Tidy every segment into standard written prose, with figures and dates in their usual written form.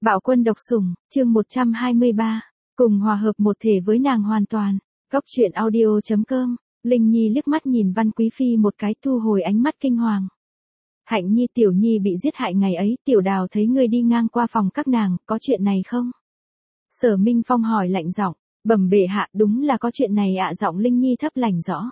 Bạo quân độc sủng, chương 123. Cùng hòa hợp một thể với nàng hoàn toàn. Góc truyện audio.com. Linh Nhi liếc mắt nhìn Văn Quý Phi một cái, thu hồi ánh mắt kinh hoàng. Hạnh Nhi, Tiểu Nhi bị giết hại ngày ấy, Tiểu Đào thấy ngươi đi ngang qua phòng các nàng, có chuyện này không? Sở Minh Phong hỏi lạnh giọng. Bẩm bệ hạ, đúng là có chuyện này ạ. Giọng Linh Nhi thấp lành rõ.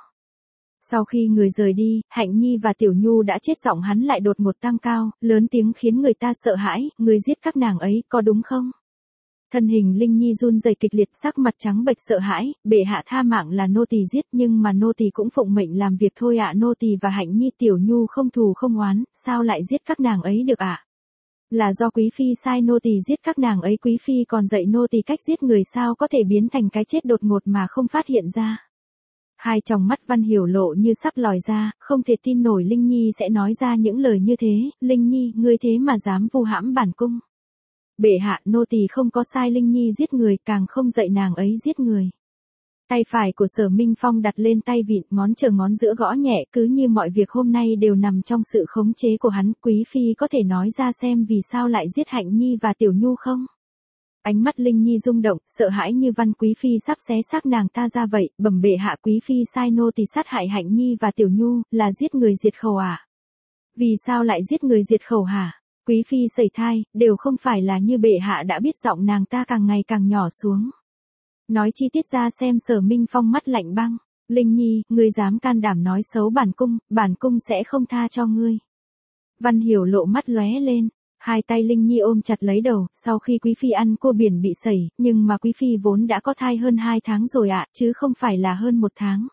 Sau khi người rời đi, Hạnh Nhi và Tiểu Nhu đã chết, giọng hắn lại đột ngột tăng cao, lớn tiếng khiến người ta sợ hãi. Người giết các nàng ấy, có đúng không? Thân hình Linh Nhi run rẩy kịch liệt, sắc mặt trắng bệch sợ hãi. Bệ hạ tha mạng là nô tỳ giết, nhưng mà nô tỳ cũng phụng mệnh làm việc thôi ạ. Nô tỳ và Hạnh Nhi, Tiểu Nhu không thù không oán, sao lại giết các nàng ấy được ạ? Là do Quý Phi sai nô tỳ giết các nàng ấy. Quý Phi còn dạy nô tỳ cách giết người, sao có thể biến thành cái chết đột ngột mà không phát hiện ra. Hai tròng mắt Văn Hiểu Lộ như sắp lòi ra, không thể tin nổi Linh Nhi sẽ nói ra những lời như thế. Linh Nhi, ngươi thế mà dám vu hãm bản cung. Bệ hạ, nô tỳ không có sai Linh Nhi giết người, càng không dạy nàng ấy giết người. Tay phải của Sở Minh Phong đặt lên tay vịn, ngón chờ ngón giữa gõ nhẹ, cứ như mọi việc hôm nay đều nằm trong sự khống chế của hắn. Quý Phi có thể nói ra xem vì sao lại giết Hạnh Nhi và Tiểu Nhu không? Ánh mắt Linh Nhi rung động, sợ hãi như Văn Quý Phi sắp xé xác nàng ta ra vậy. Bẩm bệ hạ, Quý Phi sai nô tỳ sát hại Hạnh Nhi và Tiểu Nhu, là giết người diệt khẩu à? Vì sao lại giết người diệt khẩu hả? Quý Phi sẩy thai, đều không phải là như bệ hạ đã biết. Giọng nàng ta càng ngày càng nhỏ xuống. Nói chi tiết ra xem. Sở Minh Phong mắt lạnh băng. Linh Nhi, ngươi dám can đảm nói xấu bản cung sẽ không tha cho ngươi. Văn Hiểu Lộ mắt lóe lên. Hai tay Linh Nhi ôm chặt lấy đầu. Sau khi Quý Phi ăn cua biển bị sẩy, nhưng mà Quý Phi vốn đã có thai hơn 2 tháng rồi ạ, chứ không phải là hơn 1 tháng.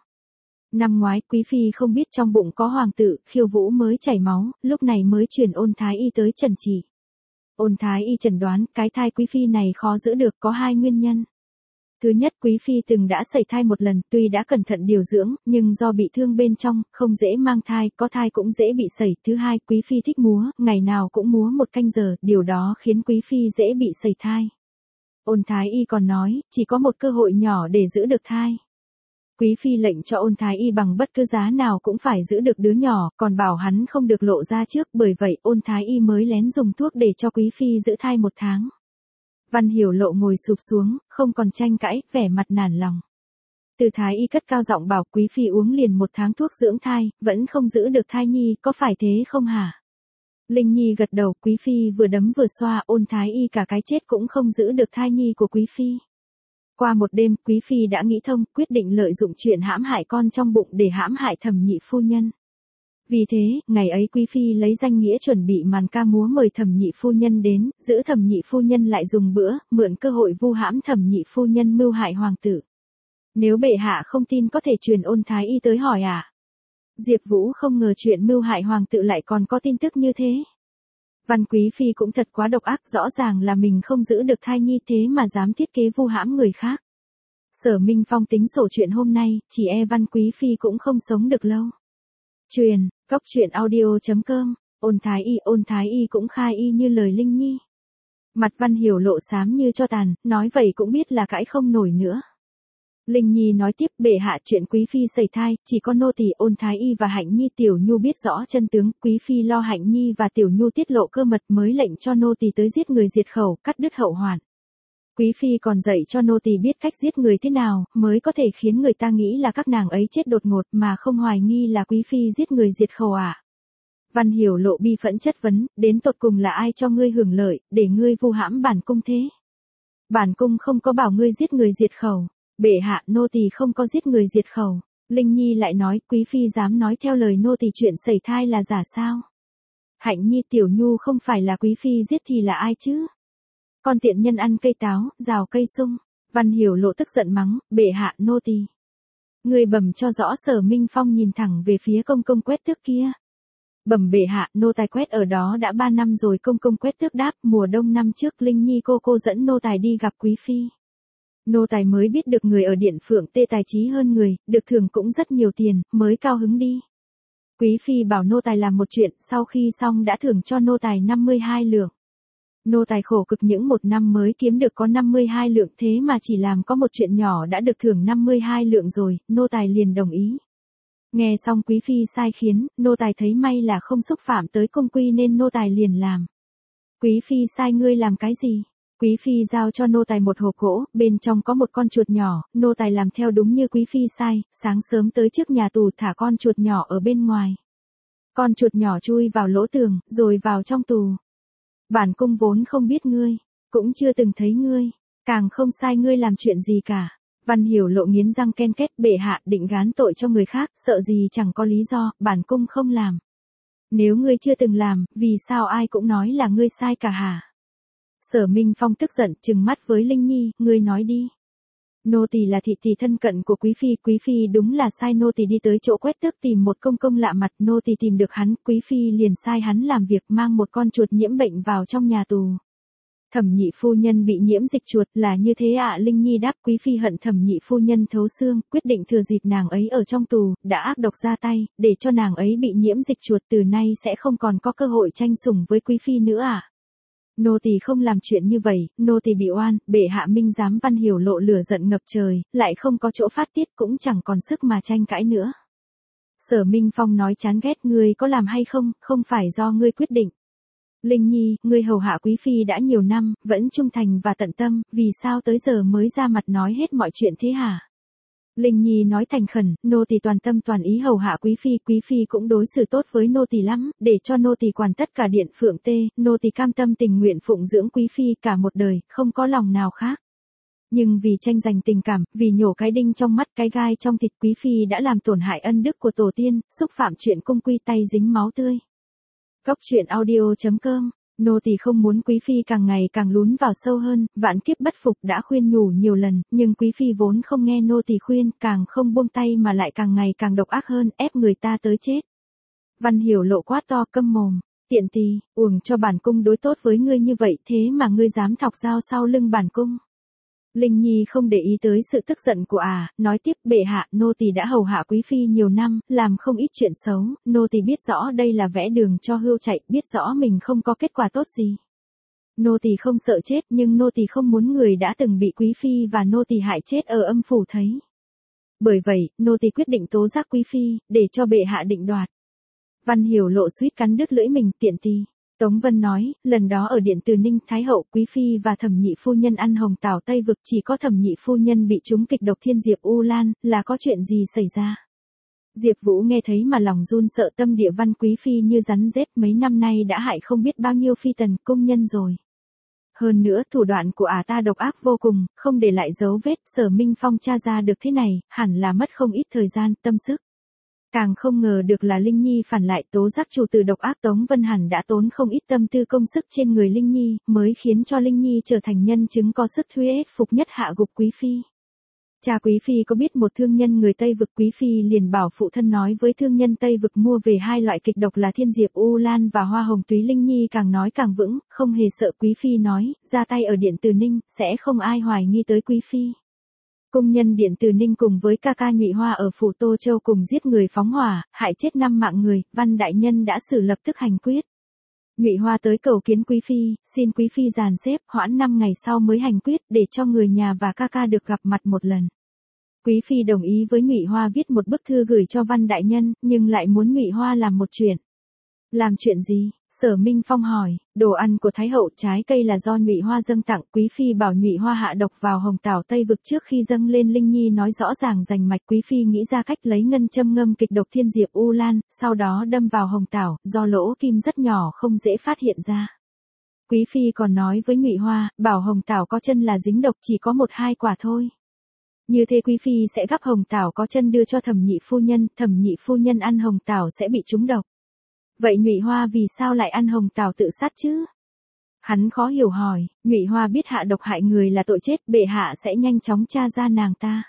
Năm ngoái, Quý Phi không biết trong bụng có hoàng tử, Khiêu Vũ mới chảy máu, lúc này mới truyền Ôn Thái Y tới chẩn trị. Ôn Thái Y chẩn đoán, cái thai Quý Phi này khó giữ được, có 2 nguyên nhân. Thứ nhất, Quý Phi từng đã sẩy thai một lần, tuy đã cẩn thận điều dưỡng, nhưng do bị thương bên trong, không dễ mang thai, có thai cũng dễ bị sẩy. Thứ hai, Quý Phi thích múa, ngày nào cũng múa 1 canh giờ, điều đó khiến Quý Phi dễ bị sẩy thai. Ôn Thái Y còn nói, chỉ có một cơ hội nhỏ để giữ được thai. Quý Phi lệnh cho Ôn Thái Y bằng bất cứ giá nào cũng phải giữ được đứa nhỏ, còn bảo hắn không được lộ ra trước, bởi vậy Ôn Thái Y mới lén dùng thuốc để cho Quý Phi giữ thai 1 tháng. Văn Hiểu Lộ ngồi sụp xuống, không còn tranh cãi, vẻ mặt nản lòng. Từ Thái Y cất cao giọng bảo, Quý Phi uống liền 1 tháng thuốc dưỡng thai, vẫn không giữ được thai nhi, có phải thế không hả? Linh Nhi gật đầu. Quý Phi vừa đấm vừa xoa, Ôn Thái Y cả cái chết cũng không giữ được thai nhi của Quý Phi. Qua một đêm, Quý Phi đã nghĩ thông, quyết định lợi dụng chuyện hãm hại con trong bụng để hãm hại Thẩm Nhị phu nhân. Vì thế, ngày ấy Quý Phi lấy danh nghĩa chuẩn bị màn ca múa mời Thẩm Nhị phu nhân đến, giữ Thẩm Nhị phu nhân lại dùng bữa, mượn cơ hội vu hãm Thẩm Nhị phu nhân mưu hại hoàng tử. Nếu bệ hạ không tin có thể truyền Ôn Thái Y tới hỏi ạ. Diệp Vũ không ngờ chuyện mưu hại hoàng tử lại còn có tin tức như thế. Văn Quý Phi cũng thật quá độc ác, rõ ràng là mình không giữ được thai nhi thế mà dám thiết kế vu hãm người khác. Sở Minh Phong tính sổ chuyện hôm nay, chỉ e Văn Quý Phi cũng không sống được lâu. Truyền, góc truyện audio.com. Ôn Thái Y cũng khai y như lời Linh Nhi. Mặt Văn Hiểu Lộ xám như tro tàn, nói vậy cũng biết là cãi không nổi nữa. Linh Nhi nói tiếp, bệ hạ, chuyện Quý Phi sẩy thai, chỉ có nô tỳ, Ôn Thái Y và Hạnh Nhi, Tiểu Nhu biết rõ chân tướng. Quý Phi lo Hạnh Nhi và Tiểu Nhu tiết lộ cơ mật mới lệnh cho nô tỳ tới giết người diệt khẩu, cắt đứt hậu hoạn. Quý Phi còn dạy cho nô tỳ biết cách giết người thế nào, mới có thể khiến người ta nghĩ là các nàng ấy chết đột ngột mà không hoài nghi là Quý Phi giết người diệt khẩu à. Văn Hiểu Lộ bi phẫn chất vấn, đến tột cùng là ai cho ngươi hưởng lợi, để ngươi vu hãm bản cung thế? Bản cung không có bảo ngươi giết người diệt khẩu. Bệ hạ, nô tỳ không có giết người diệt khẩu. Linh Nhi lại nói, Quý Phi dám nói theo lời nô tỳ chuyện sẩy thai là giả sao? Hạnh Nhi, Tiểu Nhu không phải là Quý Phi giết thì là ai chứ? Con tiện nhân ăn cây táo, rào cây sung. Văn Hiểu Lộ tức giận mắng, bệ hạ, nô tỳ. Người bẩm cho rõ. Sở Minh Phong nhìn thẳng về phía công công Quét Tước kia. Bẩm bệ hạ, nô tài Quét ở đó đã 3 năm rồi. Công công Quét Tước đáp, mùa đông năm trước Linh Nhi cô dẫn nô tài đi gặp Quý Phi. Nô tài mới biết được người ở Điện Phượng Tê tài trí hơn người, được thưởng cũng rất nhiều tiền, mới cao hứng đi. Quý Phi bảo nô tài làm một chuyện, sau khi xong đã thưởng cho nô tài 52 lượng. Nô tài khổ cực những 1 năm mới kiếm được có 52 lượng, thế mà chỉ làm có một chuyện nhỏ đã được thưởng 52 lượng rồi, nô tài liền đồng ý. Nghe xong Quý Phi sai khiến, nô tài thấy may là không xúc phạm tới cung quy nên nô tài liền làm. Quý phi sai ngươi làm cái gì? Quý phi giao cho nô tài một hộp gỗ, bên trong có một con chuột nhỏ, nô tài làm theo đúng như quý phi sai, sáng sớm tới trước nhà tù thả con chuột nhỏ ở bên ngoài. Con chuột nhỏ chui vào lỗ tường, rồi vào trong tù. Bản cung vốn không biết ngươi, cũng chưa từng thấy ngươi, càng không sai ngươi làm chuyện gì cả. Văn Hiểu Lộ nghiến răng ken két, bệ hạ định gán tội cho người khác, sợ gì chẳng có lý do, bản cung không làm. Nếu ngươi chưa từng làm, vì sao ai cũng nói là ngươi sai cả hả? Sở Minh Phong tức giận, trừng mắt với Linh Nhi, ngươi nói đi. Nô tỳ là thị tỳ thân cận của quý phi đúng là sai, nô tỳ đi tới chỗ Quét Tước tìm một công công lạ mặt, nô tỳ tìm được hắn, quý phi liền sai hắn làm việc mang một con chuột nhiễm bệnh vào trong nhà tù. Thẩm nhị phu nhân bị nhiễm dịch chuột, là như thế ạ. Linh Nhi đáp, quý phi hận thẩm nhị phu nhân thấu xương, quyết định thừa dịp nàng ấy ở trong tù, đã ác độc ra tay, để cho nàng ấy bị nhiễm dịch chuột, từ nay sẽ không còn có cơ hội tranh sủng với quý phi nữa ạ. Nô tỳ không làm chuyện như vậy, nô tỳ bị oan, bệ hạ minh giám. Văn Hiểu Lộ lửa giận ngập trời, lại không có chỗ phát tiết, cũng chẳng còn sức mà tranh cãi nữa. Sở Minh Phong nói chán ghét, ngươi có làm hay không, không phải do ngươi quyết định. Linh Nhi, ngươi hầu hạ quý phi đã nhiều năm, vẫn trung thành và tận tâm, vì sao tới giờ mới ra mặt nói hết mọi chuyện thế hả? Linh Nhi nói thành khẩn, nô tỳ toàn tâm toàn ý hầu hạ quý phi cũng đối xử tốt với nô tỳ lắm, để cho nô tỳ quản tất cả điện phượng tê, nô tỳ cam tâm tình nguyện phụng dưỡng quý phi cả một đời, không có lòng nào khác. Nhưng vì tranh giành tình cảm, vì nhổ cái đinh trong mắt cái gai trong thịt, quý phi đã làm tổn hại ân đức của tổ tiên, xúc phạm chuyện cung quy, tay dính máu tươi. Cốc truyện audio.com. Nô tỳ không muốn quý phi càng ngày càng lún vào sâu hơn, vạn kiếp bất phục, đã khuyên nhủ nhiều lần, nhưng quý phi vốn không nghe nô tỳ khuyên, càng không buông tay mà lại càng ngày càng độc ác hơn, ép người ta tới chết. Văn Hiểu Lộ quát to, câm mồm, tiện tỳ, uổng cho bản cung đối tốt với ngươi như vậy, thế mà ngươi dám thọc dao sau lưng bản cung. Linh Nhi không để ý tới sự tức giận của nói tiếp, bệ hạ, nô tỳ đã hầu hạ quý phi nhiều năm, làm không ít chuyện xấu, nô tỳ biết rõ đây là vẽ đường cho hươu chạy, biết rõ mình không có kết quả tốt gì. Nô tỳ không sợ chết, nhưng nô tỳ không muốn người đã từng bị quý phi và nô tỳ hại chết ở âm phủ thấy. Bởi vậy, nô tỳ quyết định tố giác quý phi, để cho bệ hạ định đoạt. Văn Hiểu Lộ suýt cắn đứt lưỡi mình, tiện tỳ. Tống Vân nói, lần đó ở điện Từ Ninh, Thái hậu, quý phi và thẩm nhị phu nhân ăn hồng tảo Tây vực, chỉ có thẩm nhị phu nhân bị trúng kịch độc thiên diệp U Lan, là có chuyện gì xảy ra? Diệp Vũ nghe thấy mà lòng run sợ, tâm địa Văn quý phi như rắn rết, mấy năm nay đã hại không biết bao nhiêu phi tần, cung nhân rồi. Hơn nữa, thủ đoạn của ta độc ác vô cùng, không để lại dấu vết, Sở Minh Phong tra ra được thế này, hẳn là mất không ít thời gian, tâm sức. Càng không ngờ được là Linh Nhi phản lại tố giác chủ tử độc ác. Tống Vân hẳn đã tốn không ít tâm tư công sức trên người Linh Nhi, mới khiến cho Linh Nhi trở thành nhân chứng có sức thuyết phục nhất hạ gục quý phi. Cha quý phi có biết một thương nhân người Tây vực, quý phi liền bảo phụ thân nói với thương nhân Tây vực mua về hai loại kịch độc là thiên diệp U Lan và hoa hồng túy. Linh Nhi càng nói càng vững, không hề sợ. Quý phi nói, ra tay ở điện Từ Ninh, sẽ không ai hoài nghi tới quý phi. Cung nhân điện Từ Ninh cùng với ca ca Nhụy Hoa ở phủ Tô Châu cùng giết người phóng hỏa, hại chết 5 mạng người, Văn đại nhân đã xử lập tức hành quyết. Nhụy Hoa tới cầu kiến quý phi, xin quý phi dàn xếp, hoãn 5 ngày sau mới hành quyết, để cho người nhà và ca ca được gặp mặt một lần. Quý phi đồng ý với Nhụy Hoa viết một bức thư gửi cho Văn đại nhân, nhưng lại muốn Nhụy Hoa làm một chuyện. Làm chuyện gì? Sở Minh Phong hỏi. Đồ ăn của Thái hậu, trái cây là do Nhụy Hoa dâng tặng, quý phi bảo Nhụy Hoa hạ độc vào hồng tảo Tây vực trước khi dâng lên. Linh Nhi nói rõ ràng rành mạch, quý phi nghĩ ra cách lấy ngân châm ngâm kịch độc thiên diệp U Lan, sau đó đâm vào hồng tảo, do lỗ kim rất nhỏ không dễ phát hiện ra. Quý phi còn nói với Nhụy Hoa, bảo hồng tảo có chân là dính độc, chỉ có 1-2 quả thôi. Như thế quý phi sẽ gắp hồng tảo có chân đưa cho thẩm nhị phu nhân ăn hồng tảo sẽ bị trúng độc. Vậy Nhụy Hoa vì sao lại ăn hồng tảo tự sát chứ? Hắn khó hiểu hỏi, Nhụy Hoa biết hạ độc hại người là tội chết, bệ hạ sẽ nhanh chóng tra ra nàng ta.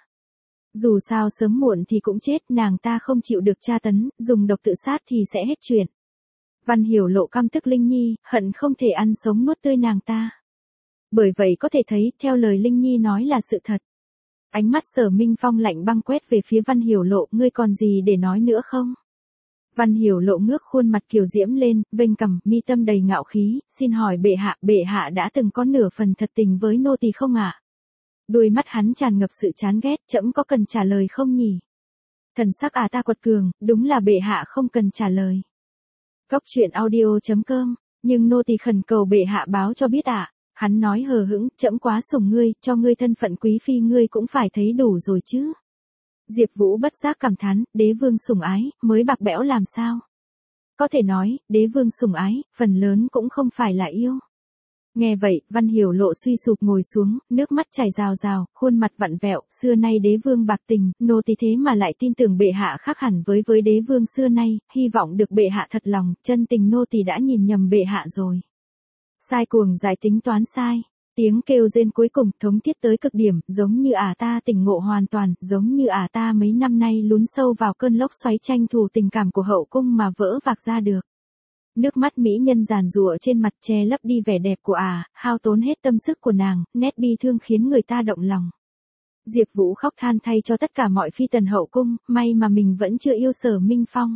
Dù sao sớm muộn thì cũng chết, nàng ta không chịu được tra tấn, dùng độc tự sát thì sẽ hết chuyện. Văn Hiểu Lộ căm tức Linh Nhi, hận không thể ăn sống nuốt tươi nàng ta. Bởi vậy có thể thấy, theo lời Linh Nhi nói là sự thật. Ánh mắt Sở Minh Phong lạnh băng quét về phía Văn Hiểu Lộ, ngươi còn gì để nói nữa không? Văn Hiểu Lộ ngước khuôn mặt kiều diễm lên, vênh cằm, mi tâm đầy ngạo khí, xin hỏi bệ hạ đã từng có nửa phần thật tình với nô tỳ không ạ? Đôi mắt hắn tràn ngập sự chán ghét, trẫm có cần trả lời không nhỉ? Thần sắc ta quật cường, đúng là bệ hạ không cần trả lời. Cốc truyện audio.com Nhưng nô tỳ khẩn cầu bệ hạ báo cho biết ạ. Hắn nói hờ hững, trẫm quá sủng ngươi, cho ngươi thân phận quý phi ngươi cũng phải thấy đủ rồi chứ. Diệp Vũ bất giác cảm thán, đế vương sủng ái, mới bạc bẽo làm sao? Có thể nói, đế vương sủng ái, phần lớn cũng không phải là yêu. Nghe vậy, Văn Hiểu Lộ suy sụp ngồi xuống, nước mắt chảy rào rào, khuôn mặt vặn vẹo, xưa nay đế vương bạc tình, nô tỳ thế mà lại tin tưởng bệ hạ khác hẳn với đế vương xưa nay, hy vọng được bệ hạ thật lòng, chân tình nô tỳ đã nhìn nhầm bệ hạ rồi. Sai cuồng giải tính toán sai. Tiếng kêu rên cuối cùng thống thiết tới cực điểm, giống như ta tỉnh ngộ hoàn toàn, giống như ta mấy năm nay lún sâu vào cơn lốc xoáy tranh thủ tình cảm của hậu cung mà vỡ vạc ra được. Nước mắt mỹ nhân giàn giụa trên mặt che lấp đi vẻ đẹp của hao tốn hết tâm sức của nàng, nét bi thương khiến người ta động lòng. Diệp Vũ khóc than thay cho tất cả mọi phi tần hậu cung, may mà mình vẫn chưa yêu Sở Minh Phong.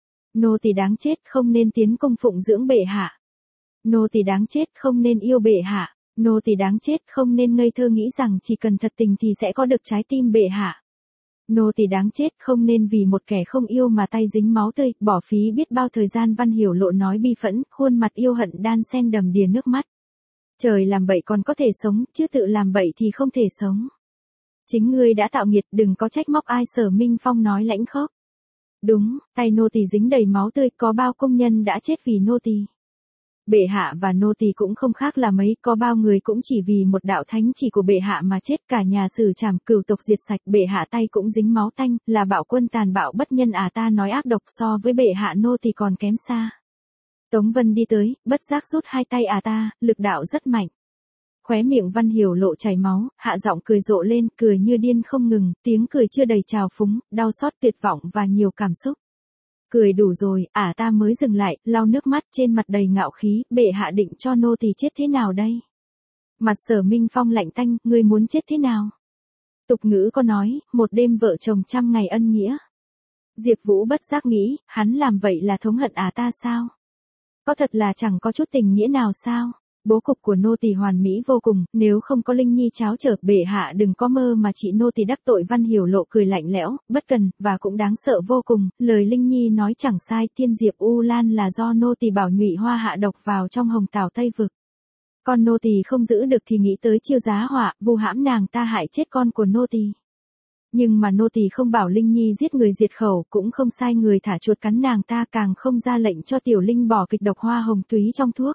Nô tỳ đáng chết, không nên tiến cung phụng dưỡng bệ hạ. Nô tỳ đáng chết, không nên yêu bệ hạ. Nô tỳ đáng chết, không nên ngây thơ nghĩ rằng chỉ cần thật tình thì sẽ có được trái tim bệ hạ. Nô tỳ đáng chết, không nên vì một kẻ không yêu mà tay dính máu tươi, bỏ phí biết bao thời gian. Văn Hiểu Lộ nói bi phẫn, khuôn mặt yêu hận đan xen đầm đìa nước mắt. Trời làm bậy còn có thể sống, chứ tự làm bậy thì không thể sống. Chính ngươi đã tạo nghiệt, đừng có trách móc ai. Sở Minh Phong nói lãnh khốc. Đúng, tay nô tỳ dính đầy máu tươi, có bao công nhân đã chết vì nô tỳ. Bệ hạ và nô tỳ cũng không khác là mấy, có bao người cũng chỉ vì một đạo thánh chỉ của bệ hạ mà chết, cả nhà xử trảm, cửu tộc diệt sạch, bệ hạ tay cũng dính máu tanh, là bạo quân tàn bạo bất nhân. Ta nói ác độc, so với bệ hạ nô tỳ còn kém xa. Tống Vân đi tới, bất giác rút hai tay ta, lực đạo rất mạnh. Khóe miệng Văn Hiểu Lộ chảy máu, hạ giọng cười rộ lên, cười như điên không ngừng, tiếng cười chưa đầy trào phúng, đau xót, tuyệt vọng và nhiều cảm xúc. Cười đủ rồi, ta mới dừng lại, lau nước mắt, trên mặt đầy ngạo khí, bệ hạ định cho nô tỳ chết thế nào đây? Mặt Sở Minh Phong lạnh tanh, ngươi muốn chết thế nào? Tục ngữ có nói, một đêm vợ chồng 100 ngày ân nghĩa. Diệp Vũ bất giác nghĩ, hắn làm vậy là thống hận ta sao? Có thật là chẳng có chút tình nghĩa nào sao? Bố cục của nô tỳ hoàn mỹ vô cùng, nếu không có Linh Nhi cháo chở, bệ hạ đừng có mơ mà chị nô tỳ đắc tội. Văn Hiểu Lộ cười lạnh lẽo, bất cần, và cũng đáng sợ vô cùng, lời Linh Nhi nói chẳng sai, Thiên Diệp U Lan là do nô tỳ bảo Nhụy Hoa hạ độc vào trong Hồng Tảo Tây Vực. Con nô tỳ không giữ được thì nghĩ tới chiêu giá họa, vu hãm nàng ta hại chết con của nô tỳ. Nhưng mà nô tỳ không bảo Linh Nhi giết người diệt khẩu, cũng không sai người thả chuột cắn nàng ta, càng không ra lệnh cho Tiểu Linh bỏ kịch độc hoa hồng túy trong thuốc.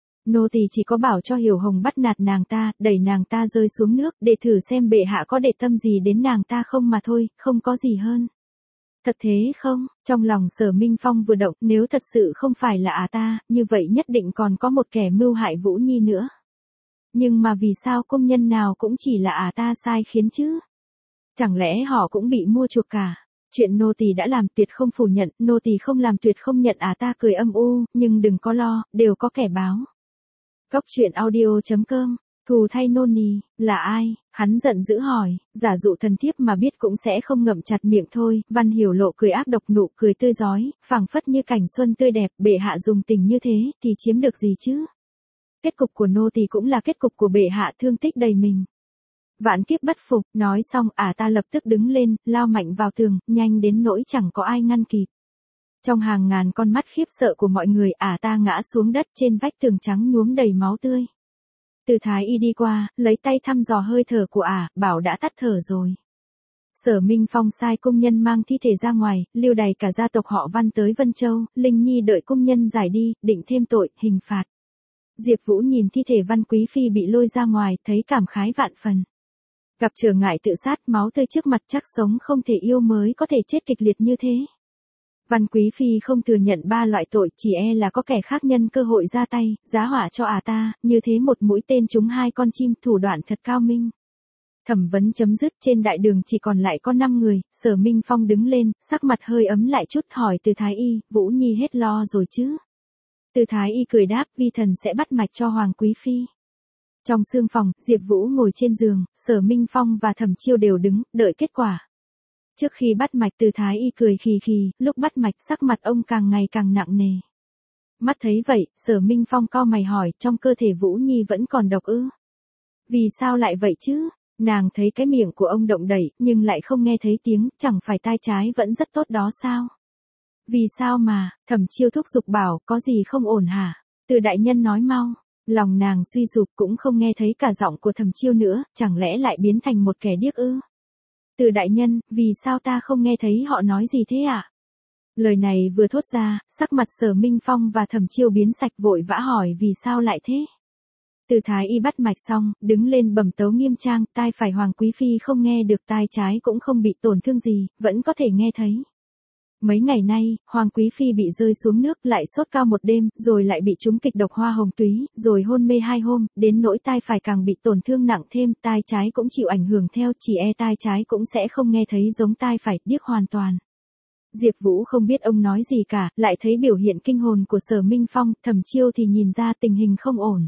Nô tỳ chỉ có bảo cho Hiểu Hồng bắt nạt nàng ta, đẩy nàng ta rơi xuống nước, để thử xem bệ hạ có để tâm gì đến nàng ta không mà thôi, không có gì hơn. Thật thế không? Trong lòng Sở Minh Phong vừa động, nếu thật sự không phải là ta, như vậy nhất định còn có một kẻ mưu hại Vũ Nhi nữa. Nhưng mà vì sao công nhân nào cũng chỉ là ta sai khiến chứ? Chẳng lẽ họ cũng bị mua chuộc cả? Chuyện nô tỳ đã làm tuyệt không phủ nhận, nô tỳ không làm tuyệt không nhận. Ta cười âm u, nhưng đừng có lo, đều có kẻ báo. Góc truyện audio.com, thù thay nô nì, là ai? Hắn giận dữ hỏi, giả dụ thần thiếp mà biết cũng sẽ không ngậm chặt miệng thôi. Văn Hiểu Lộ cười ác độc, nụ cười tươi rói, phảng phất như cảnh xuân tươi đẹp, bệ hạ dùng tình như thế, thì chiếm được gì chứ? Kết cục của nô tỳ cũng là kết cục của bệ hạ, thương tích đầy mình. Vạn kiếp bất phục, nói xong, ta lập tức đứng lên, lao mạnh vào tường, nhanh đến nỗi chẳng có ai ngăn kịp. Trong hàng ngàn con mắt khiếp sợ của mọi người, ta ngã xuống đất, trên vách tường trắng nhuốm đầy máu tươi. Từ Thái Y đi qua, lấy tay thăm dò hơi thở của bảo đã tắt thở rồi. Sở Minh Phong sai công nhân mang thi thể ra ngoài, lưu đày cả gia tộc họ Văn tới Vân Châu, Linh Nhi đợi công nhân giải đi, định thêm tội, hình phạt. Diệp Vũ nhìn thi thể Văn Quý Phi bị lôi ra ngoài, thấy cảm khái vạn phần. Gặp trở ngại tự sát, máu tươi trước mặt, chắc sống không thể yêu mới có thể chết kịch liệt như thế. Văn Quý Phi không thừa nhận 3 loại tội, chỉ là có kẻ khác nhân cơ hội ra tay, giá họa cho ta, như thế một mũi tên trúng 2 con chim, thủ đoạn thật cao minh. Thẩm vấn chấm dứt, trên đại đường chỉ còn lại có 5 người, Sở Minh Phong đứng lên, sắc mặt hơi ấm lại chút, hỏi Từ Thái Y, Vũ Nhi hết lo rồi chứ? Từ Thái Y cười đáp, vi thần sẽ bắt mạch cho Hoàng Quý Phi. Trong sương phòng, Diệp Vũ ngồi trên giường, Sở Minh Phong và Thẩm Chiêu đều đứng, đợi kết quả. Trước khi bắt mạch, Từ Thái Y cười khì khì, lúc bắt mạch sắc mặt ông càng ngày càng nặng nề. Mắt thấy vậy, Sở Minh Phong cau mày hỏi, trong cơ thể Vũ Nhi vẫn còn độc ư? Vì sao lại vậy chứ? Nàng thấy cái miệng của ông động đẩy, nhưng lại không nghe thấy tiếng, chẳng phải tai trái vẫn rất tốt đó sao? Vì sao mà? Thẩm Chiêu thúc giục bảo, có gì không ổn hả? Từ đại nhân nói mau. Lòng nàng suy sụp cũng không nghe thấy cả giọng của Thẩm Chiêu nữa, chẳng lẽ lại biến thành một kẻ điếc ư? Từ đại nhân, vì sao ta không nghe thấy họ nói gì thế ạ? Lời này vừa thốt ra, sắc mặt Sở Minh Phong và Thẩm Chiêu biến sạch, vội vã hỏi vì sao lại thế. Từ thái y bắt mạch xong, đứng lên bẩm tấu nghiêm trang, tai phải Hoàng Quý Phi không nghe được, tai trái cũng không bị tổn thương gì, vẫn có thể nghe thấy. Mấy ngày nay, Hoàng Quý Phi bị rơi xuống nước, lại sốt cao một đêm, rồi lại bị trúng kịch độc hoa hồng túy, rồi hôn mê 2 hôm, đến nỗi tai phải càng bị tổn thương nặng thêm, tai trái cũng chịu ảnh hưởng theo, chỉ e tai trái cũng sẽ không nghe thấy giống tai phải, điếc hoàn toàn. Diệp Vũ không biết ông nói gì cả, lại thấy biểu hiện kinh hồn của Sở Minh Phong, Thẩm Chiêu thì nhìn ra tình hình không ổn.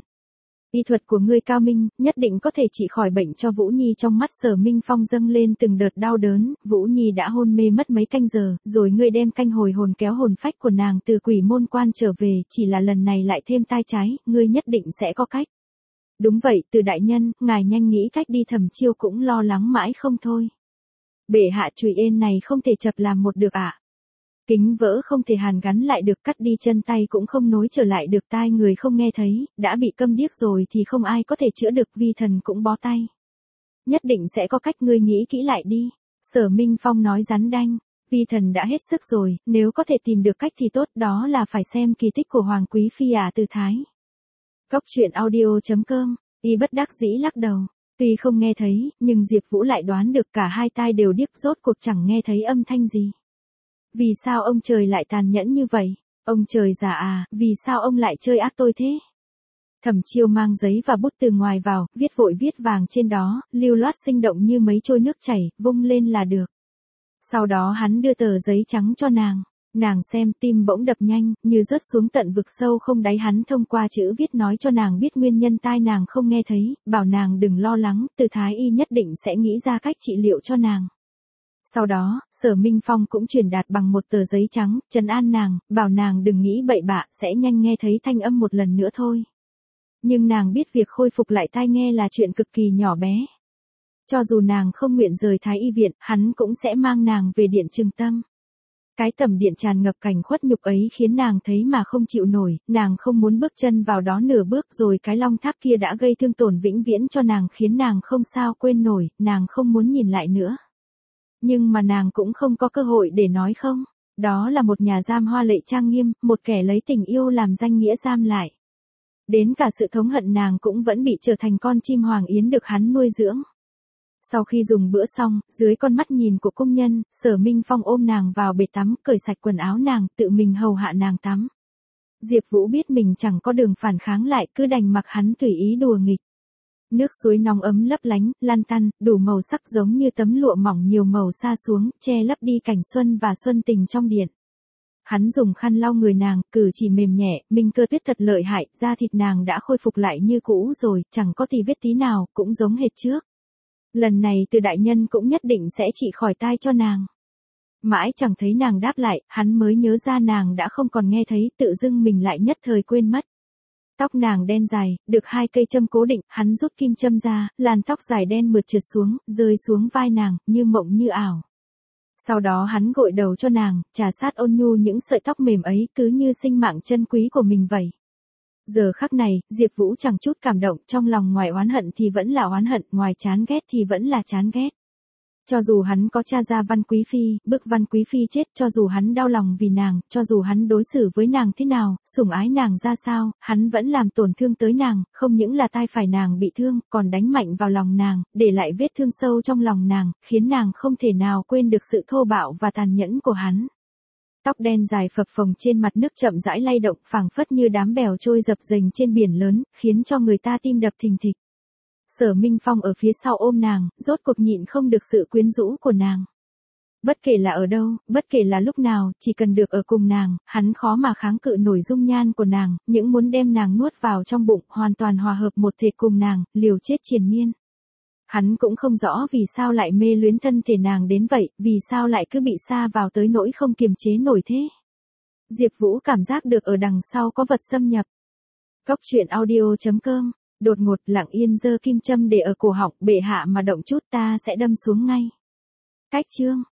Y thuật của ngươi cao minh, nhất định có thể trị khỏi bệnh cho Vũ Nhi. Trong mắt Sở Minh Phong dâng lên từng đợt đau đớn, Vũ Nhi đã hôn mê mất mấy canh giờ, rồi ngươi đem canh hồi hồn kéo hồn phách của nàng từ quỷ môn quan trở về, chỉ là lần này lại thêm tai trái, ngươi nhất định sẽ có cách. Đúng vậy, Từ đại nhân, ngài nhanh nghĩ cách đi. Thẩm Chiêu cũng lo lắng mãi không thôi. Bệ hạ, chùy ên này không thể chập làm một được ạ. Kính vỡ không thể hàn gắn lại được, cắt đi chân tay cũng không nối trở lại được, tai người không nghe thấy, đã bị câm điếc rồi thì không ai có thể chữa được, vi thần cũng bó tay. Nhất định sẽ có cách, ngươi nghĩ kỹ lại đi. Sở Minh Phong nói rắn đanh, vi thần đã hết sức rồi, nếu có thể tìm được cách thì tốt, đó là phải xem kỳ tích của Hoàng Quý Phi à. Từ thái. Cốc truyện audio.com, y bất đắc dĩ lắc đầu. Tuy không nghe thấy, nhưng Diệp Vũ lại đoán được cả hai tai đều điếc, rốt cuộc chẳng nghe thấy âm thanh gì. Vì sao ông trời lại tàn nhẫn như vậy? Ông trời già à, vì sao ông lại chơi ác tôi thế? Thẩm Chiêu mang giấy và bút từ ngoài vào, viết vội viết vàng trên đó, lưu loát sinh động như mấy trôi nước chảy, vung lên là được. Sau đó hắn đưa tờ giấy trắng cho nàng. Nàng xem, tim bỗng đập nhanh, như rớt xuống tận vực sâu không đáy. Hắn thông qua chữ viết nói cho nàng biết nguyên nhân tai nàng không nghe thấy, bảo nàng đừng lo lắng, Từ thái y nhất định sẽ nghĩ ra cách trị liệu cho nàng. Sau đó, Sở Minh Phong cũng truyền đạt bằng một tờ giấy trắng, trấn an nàng, bảo nàng đừng nghĩ bậy bạ, sẽ nhanh nghe thấy thanh âm một lần nữa thôi. Nhưng nàng biết việc khôi phục lại tai nghe là chuyện cực kỳ nhỏ bé. Cho dù nàng không nguyện rời Thái y viện, hắn cũng sẽ mang nàng về điện Trừng Tâm. Cái tầm điện tràn ngập cảnh khuất nhục ấy khiến nàng thấy mà không chịu nổi, nàng không muốn bước chân vào đó nửa bước, rồi cái long tháp kia đã gây thương tổn vĩnh viễn cho nàng khiến nàng không sao quên nổi, nàng không muốn nhìn lại nữa. Nhưng mà nàng cũng không có cơ hội để nói không. Đó là một nhà giam hoa lệ trang nghiêm, một kẻ lấy tình yêu làm danh nghĩa giam lại. Đến cả sự thống hận nàng cũng vẫn bị trở thành con chim hoàng yến được hắn nuôi dưỡng. Sau khi dùng bữa xong, dưới con mắt nhìn của công nhân, Sở Minh Phong ôm nàng vào bể tắm, cởi sạch quần áo nàng, tự mình hầu hạ nàng tắm. Diệp Vũ biết mình chẳng có đường phản kháng lại, cứ đành mặc hắn tùy ý đùa nghịch. Nước suối nóng ấm lấp lánh, lan tăn, đủ màu sắc giống như tấm lụa mỏng nhiều màu sa xuống, che lấp đi cảnh xuân và xuân tình trong điện. Hắn dùng khăn lau người nàng, cử chỉ mềm nhẹ, minh cơ tuyết thật lợi hại, da thịt nàng đã khôi phục lại như cũ rồi, chẳng có tì vết tí nào, cũng giống hệt trước. Lần này Từ đại nhân cũng nhất định sẽ trị khỏi tai cho nàng. Mãi chẳng thấy nàng đáp lại, hắn mới nhớ ra nàng đã không còn nghe thấy, tự dưng mình lại nhất thời quên mất. Tóc nàng đen dài, được 2 cây châm cố định, hắn rút kim châm ra, làn tóc dài đen mượt trượt xuống, rơi xuống vai nàng, như mộng như ảo. Sau đó hắn gội đầu cho nàng, trà sát ôn nhu những sợi tóc mềm ấy, cứ như sinh mạng chân quý của mình vậy. Giờ khắc này, Diệp Vũ chẳng chút cảm động, trong lòng ngoài oán hận thì vẫn là oán hận, ngoài chán ghét thì vẫn là chán ghét. Cho dù hắn có tra ra Văn Quý Phi, bức Văn Quý Phi chết, cho dù hắn đau lòng vì nàng, cho dù hắn đối xử với nàng thế nào, sủng ái nàng ra sao, hắn vẫn làm tổn thương tới nàng, không những là tai phải nàng bị thương, còn đánh mạnh vào lòng nàng, để lại vết thương sâu trong lòng nàng, khiến nàng không thể nào quên được sự thô bạo và tàn nhẫn của hắn. Tóc đen dài phập phồng trên mặt nước chậm rãi lay động, phảng phất như đám bèo trôi dập dềnh trên biển lớn, khiến cho người ta tim đập thình thịch. Sở Minh Phong ở phía sau ôm nàng, rốt cuộc nhịn không được sự quyến rũ của nàng. Bất kể là ở đâu, bất kể là lúc nào, chỉ cần được ở cùng nàng, hắn khó mà kháng cự nổi dung nhan của nàng, những muốn đem nàng nuốt vào trong bụng, hoàn toàn hòa hợp một thể cùng nàng, liều chết triền miên. Hắn cũng không rõ vì sao lại mê luyến thân thể nàng đến vậy, vì sao lại cứ bị sa vào tới nỗi không kiềm chế nổi thế. Diệp Vũ cảm giác được ở đằng sau có vật xâm nhập. Cốc truyện audio.com, đột ngột lặng yên giơ kim châm để ở cổ họng, bệ hạ mà động chút ta sẽ đâm xuống ngay. Cách chương